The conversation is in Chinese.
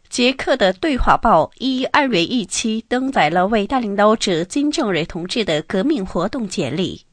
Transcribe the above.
捷克的对话报于2月1日登载了伟大领导者金正日同志的革命活动简历。